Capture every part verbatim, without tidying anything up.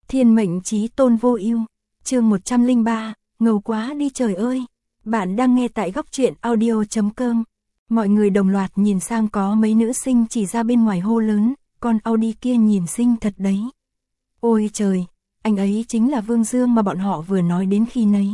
Thiên mệnh chí tôn vô ưu, chương một trăm lẻ ba, ngầu quá đi trời ơi. Bạn đang nghe tại góc truyện audio chấm com. Mọi người đồng loạt nhìn sang có mấy nữ sinh chỉ ra bên ngoài hô lớn, con Audi kia nhìn xinh thật đấy. Ôi trời, anh ấy chính là Vương Dương mà bọn họ vừa nói đến khi nấy.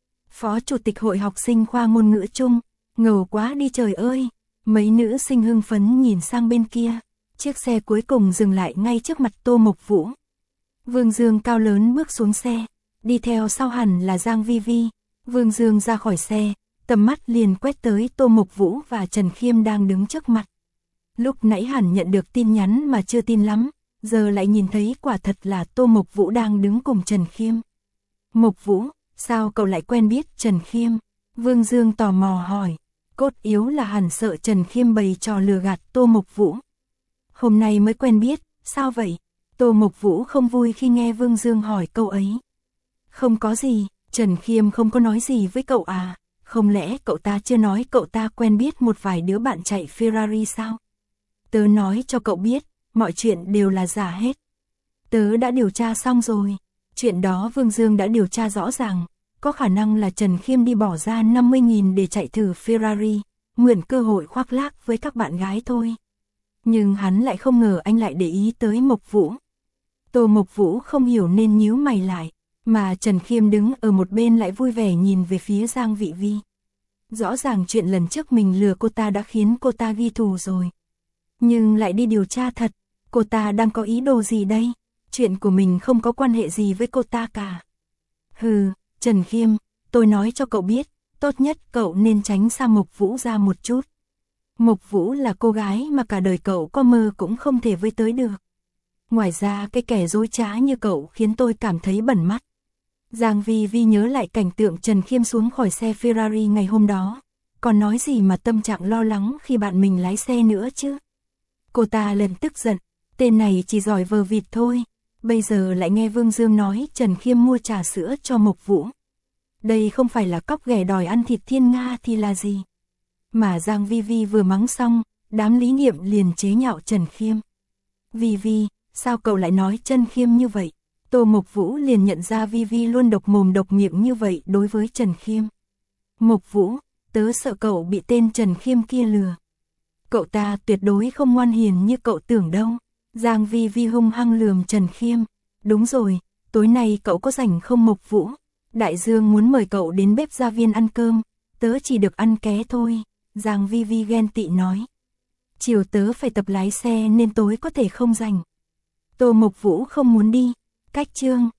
Phó chủ tịch hội học sinh khoa ngôn ngữ Trung, ngầu quá đi trời ơi. Mấy nữ sinh hưng phấn nhìn sang bên kia, chiếc xe cuối cùng dừng lại ngay trước mặt Tô Mộc Vũ. Vương Dương cao lớn bước xuống xe, đi theo sau hẳn là Giang Vi Vi. Vương Dương ra khỏi xe, tầm mắt liền quét tới Tô Mộc Vũ và Trần Khiêm đang đứng trước mặt. Lúc nãy hẳn nhận được tin nhắn mà chưa tin lắm, giờ lại nhìn thấy quả thật là Tô Mộc Vũ đang đứng cùng Trần Khiêm. Mộc Vũ, sao cậu lại quen biết Trần Khiêm? Vương Dương tò mò hỏi, cốt yếu là hẳn sợ Trần Khiêm bày trò lừa gạt Tô Mộc Vũ. Hôm nay mới quen biết, sao vậy? Tô Mộc Vũ không vui khi nghe Vương Dương hỏi câu ấy. Không có gì, Trần Khiêm không có nói gì với cậu à, không lẽ cậu ta chưa nói cậu ta quen biết một vài đứa bạn chạy Ferrari sao? Tớ nói cho cậu biết, mọi chuyện đều là giả hết. Tớ đã điều tra xong rồi, chuyện đó Vương Dương đã điều tra rõ ràng, có khả năng là Trần Khiêm đi bỏ ra năm mươi nghìn để chạy thử Ferrari, mượn cơ hội khoác lác với các bạn gái thôi. Nhưng hắn lại không ngờ anh lại để ý tới Mộc Vũ. Tô Mộc Vũ không hiểu nên nhíu mày lại, mà Trần Khiêm đứng ở một bên lại vui vẻ nhìn về phía Giang Vi Vi. Rõ ràng chuyện lần trước mình lừa cô ta đã khiến cô ta ghi thù rồi. Nhưng lại đi điều tra thật, cô ta đang có ý đồ gì đây? Chuyện của mình không có quan hệ gì với cô ta cả. Hừ, Trần Khiêm, tôi nói cho cậu biết, tốt nhất cậu nên tránh xa Mộc Vũ ra một chút. Mộc Vũ là cô gái mà cả đời cậu có mơ cũng không thể với tới được. Ngoài ra cái kẻ dối trá như cậu khiến tôi cảm thấy bẩn mắt. Giang Vi Vi nhớ lại cảnh tượng Trần Khiêm xuống khỏi xe Ferrari ngày hôm đó. Còn nói gì mà tâm trạng lo lắng khi bạn mình lái xe nữa chứ. Cô ta lần tức giận, tên này chỉ giỏi vờ vịt thôi. Bây giờ lại nghe Vương Dương nói Trần Khiêm mua trà sữa cho Mộc Vũ. Đây không phải là cóc ghẻ đòi ăn thịt thiên nga thì là gì. Mà Giang Vi Vi vừa mắng xong, đám lý nghiệm liền chế nhạo Trần Khiêm. Vi Vi, sao cậu lại nói Trần Khiêm như vậy? Tô Mộc Vũ liền nhận ra Vi Vi luôn độc mồm độc miệng như vậy đối với Trần Khiêm. Mộc Vũ, tớ sợ cậu bị tên Trần Khiêm kia lừa. Cậu ta tuyệt đối không ngoan hiền như cậu tưởng đâu. Giang Vi Vi hung hăng lườm Trần Khiêm. Đúng rồi, tối nay cậu có rảnh không Mộc Vũ? Đại Dương muốn mời cậu đến bếp gia viên ăn cơm, tớ chỉ được ăn ké thôi. Giang Vi Vi ghen tị nói. Chiều tớ phải tập lái xe nên tối có thể không rảnh. Tô Mộc Vũ không muốn đi. Cách chương,